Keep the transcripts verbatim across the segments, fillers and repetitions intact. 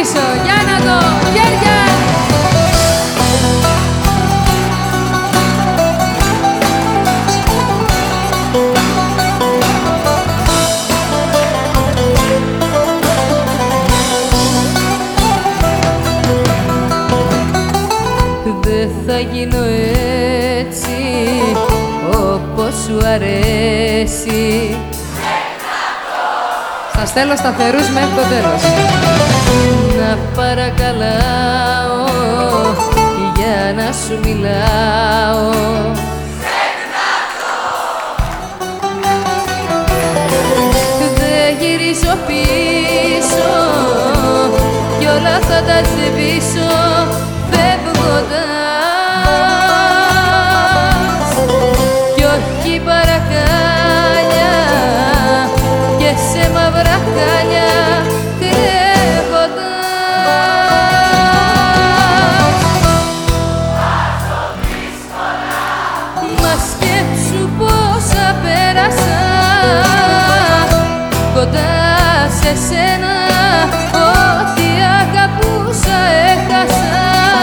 πίσω. Για να το, χέρια! Δεν θα γίνω έτσι όπως σου αρέσει. Σας στέλνω σταθερούς μέχρι το τέλος. Να παρακαλάω για να σου μιλάω. Δεν γυρίζω πίσω κι όλα θα τα σβήσω φεύγοντας, κι όχι παρακάλια και σε μαύρα χάλια κρεύοντας. Μα σκέψου πόσα πέρασα κοντά σε σένα, ό,τι αγαπούσα έχασα.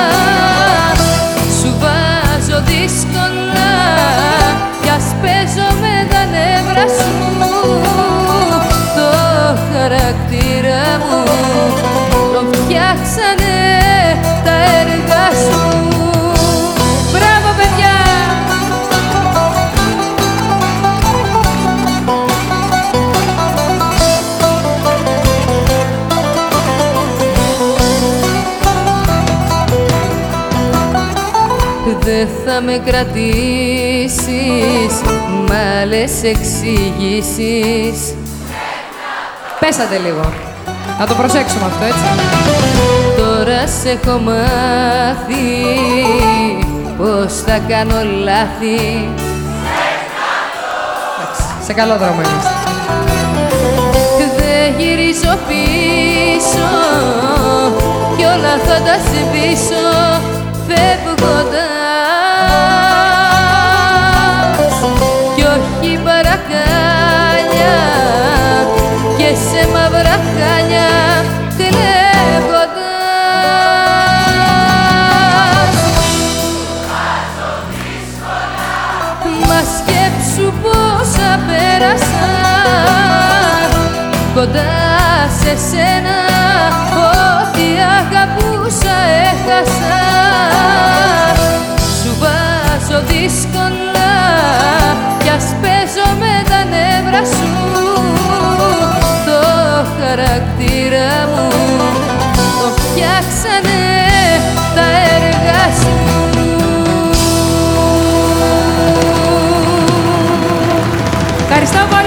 Σου βάζω δύσκολα κι ας παίζω με τα νεύρα σου. Το χαρακτήρα μου τον φτιάξανε τα έργα σου. Μπράβο, παιδιά! Δεν θα με κρατήσεις μ' άλλες εξηγήσεις. Πέσατε λίγο. Να το προσέξουμε αυτό, έτσι. Τώρα σε έχω μάθει πως θα κάνω λάθη. Εντάξει, σε καλό δρόμο είμαστε. Δεν γυρίζω πίσω κι όλα θα τα σβήσω φεύγοντας, κι όχι παρακάλια και σε μαύρα χάλια κλαίγοντας. Μα σκέψου πόσα πέρασα κοντά σε σένα, ό,τι αγαπούσα έχασα. Σου βάζω δύσκολα κι ας παίζω με τα νεύρα σου. Το χαρακτήρα μου το φτιάξανε τα έργα σου. Ευχαριστώ πολύ.